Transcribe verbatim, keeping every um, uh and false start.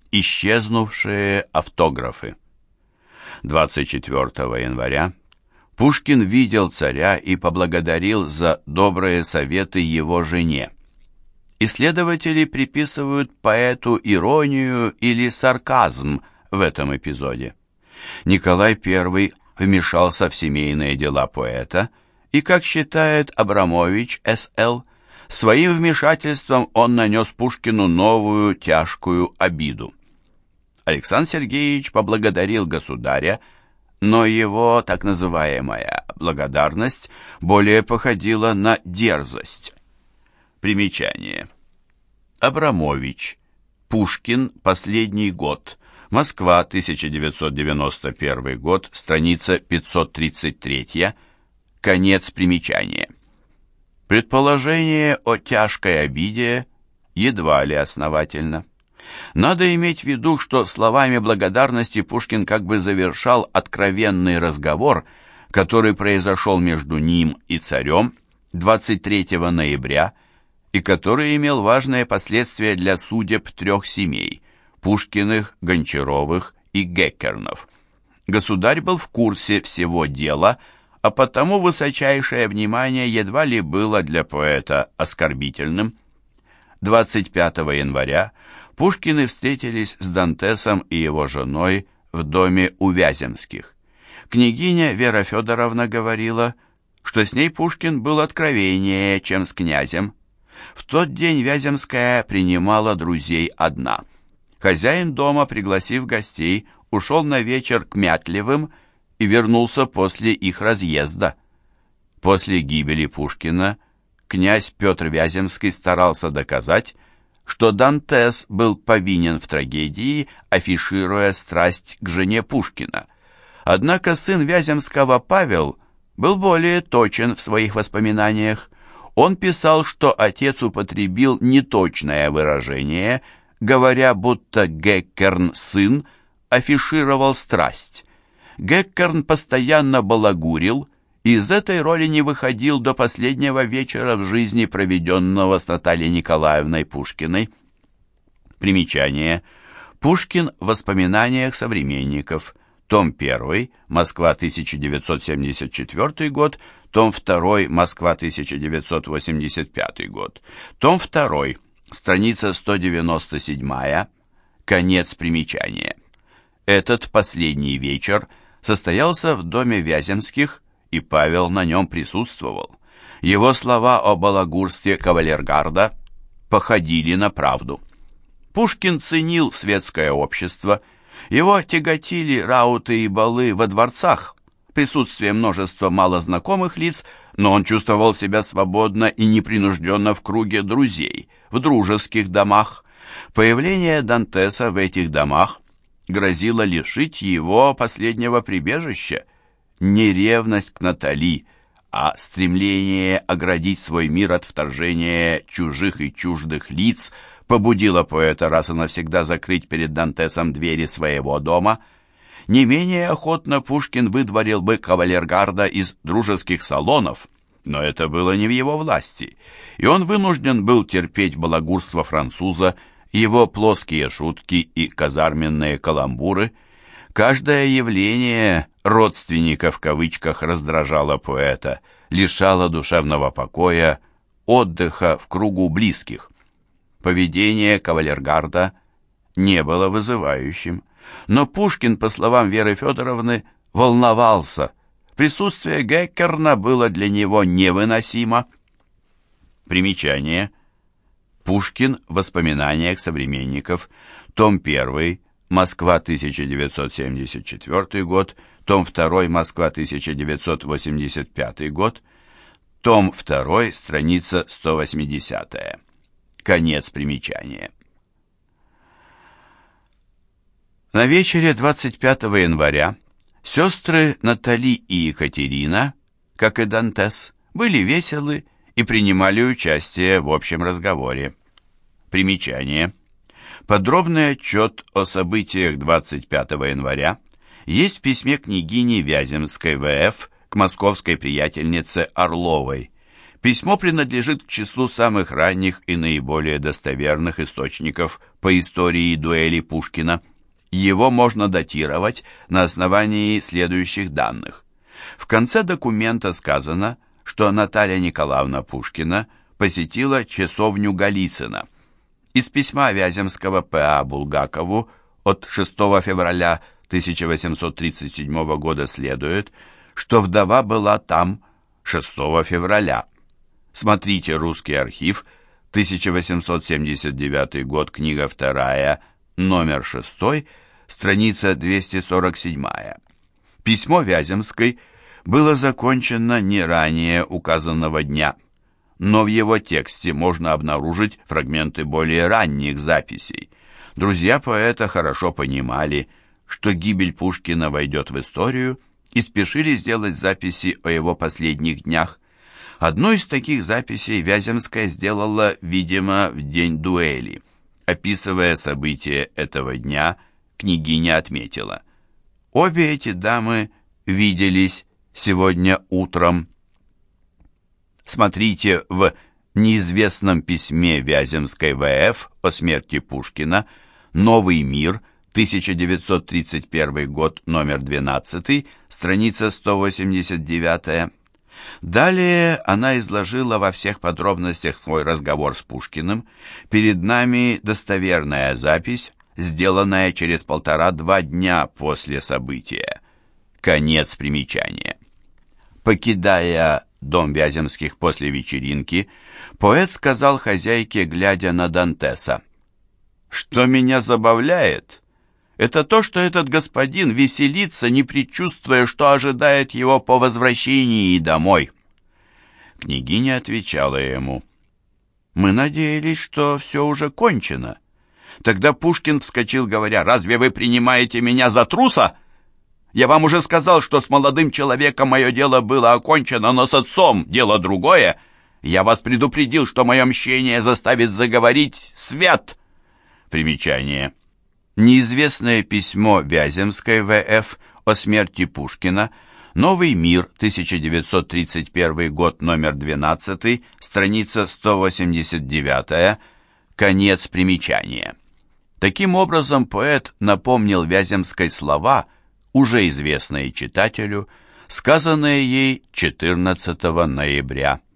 Исчезнувшие автографы. двадцать четвёртого января Пушкин видел царя и поблагодарил за добрые советы его жене. Исследователи приписывают поэту иронию или сарказм в этом эпизоде. Николай Первый вмешался в семейные дела поэта, и, как считает Абрамович эс эл, своим вмешательством он нанес Пушкину новую тяжкую обиду. Александр Сергеевич поблагодарил государя, но его так называемая благодарность более походила на дерзость. Примечание. Абрамович. Пушкин. Последний год. Москва, тысяча девятьсот девяносто первый год, страница пятьсот тридцать три. Конец примечания. Предположение о тяжкой обиде едва ли основательно. Надо иметь в виду, что словами благодарности Пушкин как бы завершал откровенный разговор, который произошел между ним и царем двадцать третьего ноября и который имел важные последствия для судеб трех семей – Пушкиных, Гончаровых и Геккернов. Государь был в курсе всего дела, а потому высочайшее внимание едва ли было для поэта оскорбительным. двадцать пятого января Пушкины встретились с Дантесом и его женой в доме у Вяземских. Княгиня Вера Федоровна говорила, что с ней Пушкин был откровеннее, чем с князем. В тот день Вяземская принимала друзей одна. Хозяин дома, пригласив гостей, ушел на вечер к Мятлевым и вернулся после их разъезда. После гибели Пушкина князь Петр Вяземский старался доказать, что Дантес был повинен в трагедии, афишируя страсть к жене Пушкина. Однако сын Вяземского Павел был более точен в своих воспоминаниях. Он писал, что отец употребил неточное выражение, говоря, будто Геккерн, сын, афишировал страсть. Геккерн постоянно балагурил, и из этой роли не выходил до последнего вечера в жизни, проведенного с Натальей Николаевной Пушкиной. Примечание. Пушкин в воспоминаниях современников. Том первый, Москва, тысяча девятьсот семьдесят четвёртый год. Том второй, Москва, тысяча девятьсот восемьдесят пятый год. Том второй, страница сто девяносто семь. Конец примечания. Этот последний вечер состоялся в доме Вяземских, и Павел на нем присутствовал. Его слова о балагурстве кавалергарда походили на правду. Пушкин ценил светское общество, его тяготили рауты и балы во дворцах, присутствие множества малознакомых лиц, но он чувствовал себя свободно и непринужденно в круге друзей, в дружеских домах. Появление Дантеса в этих домах грозило лишить его последнего прибежища. Не ревность к Натали, а стремление оградить свой мир от вторжения чужих и чуждых лиц побудило поэта раз и навсегда закрыть перед Дантесом двери своего дома. Не менее охотно Пушкин выдворил бы кавалергарда из дружеских салонов, но это было не в его власти, и он вынужден был терпеть балагурство француза, его плоские шутки и казарменные каламбуры. Каждое явление «родственника» в кавычках раздражало поэта, лишало душевного покоя, отдыха в кругу близких. Поведение кавалергарда не было вызывающим, но Пушкин, по словам Веры Федоровны, волновался. Присутствие Геккерна было для него невыносимо. Примечание. Пушкин в воспоминаниях современников. Том первый, Москва, тысяча девятьсот семьдесят четвёртый год. Том второй, Москва, тысяча девятьсот восемьдесят пятый год. Том второй, страница сто восьмидесятая. Конец примечания. На вечере двадцать пятого января сестры Натали и Екатерина, как и Дантес, были веселы и принимали участие в общем разговоре. Примечание. Подробный отчет о событиях двадцать пятого января есть в письме княгини Вяземской вэ эф к московской приятельнице Орловой. Письмо принадлежит к числу самых ранних и наиболее достоверных источников по истории дуэли Пушкина. Его можно датировать на основании следующих данных. В конце документа сказано, что Наталья Николаевна Пушкина посетила часовню Голицына. Из письма Вяземского П А Булгакову от шестого февраля тысяча восемьсот тридцать седьмого года следует, что вдова была там шестого февраля. Смотрите «Русский архив», тысяча восемьсот семьдесят девятый год, книга вторая, номер шестой, страница двести сорок семь. Письмо Вяземской было закончено не ранее указанного дня, но в его тексте можно обнаружить фрагменты более ранних записей. Друзья поэта хорошо понимали, что гибель Пушкина войдет в историю, и спешили сделать записи о его последних днях. Одну из таких записей Вяземская сделала, видимо, в день дуэли. Описывая события этого дня, княгиня отметила: «Обе эти дамы виделись сегодня утром». Смотрите в неизвестном письме Вяземской В Ф о смерти Пушкина «Новый мир», тысяча девятьсот тридцать первый год, номер двенадцатый, страница сто восемьдесят девять. Далее она изложила во всех подробностях свой разговор с Пушкиным. Перед нами достоверная запись, сделанная через полтора-два дня после события. Конец примечания. Покидая дом Вяземских после вечеринки, поэт сказал хозяйке, глядя на Дантеса: «Что меня забавляет, это то, что этот господин веселится, не предчувствуя, что ожидает его по возвращении домой». Княгиня отвечала ему: «Мы надеялись, что все уже кончено». Тогда Пушкин вскочил, говоря: «Разве вы принимаете меня за труса? Я вам уже сказал, что с молодым человеком мое дело было окончено, но с отцом дело другое. Я вас предупредил, что мое мщение заставит заговорить свет». Примечание. Неизвестное письмо Вяземской В Ф о смерти Пушкина, «Новый мир», тысяча девятьсот тридцать первый год, номер двенадцатый, страница сто восемьдесят девять, конец примечания. Таким образом, поэт напомнил Вяземской слова, уже известные читателю, сказанные ей четырнадцатого ноября.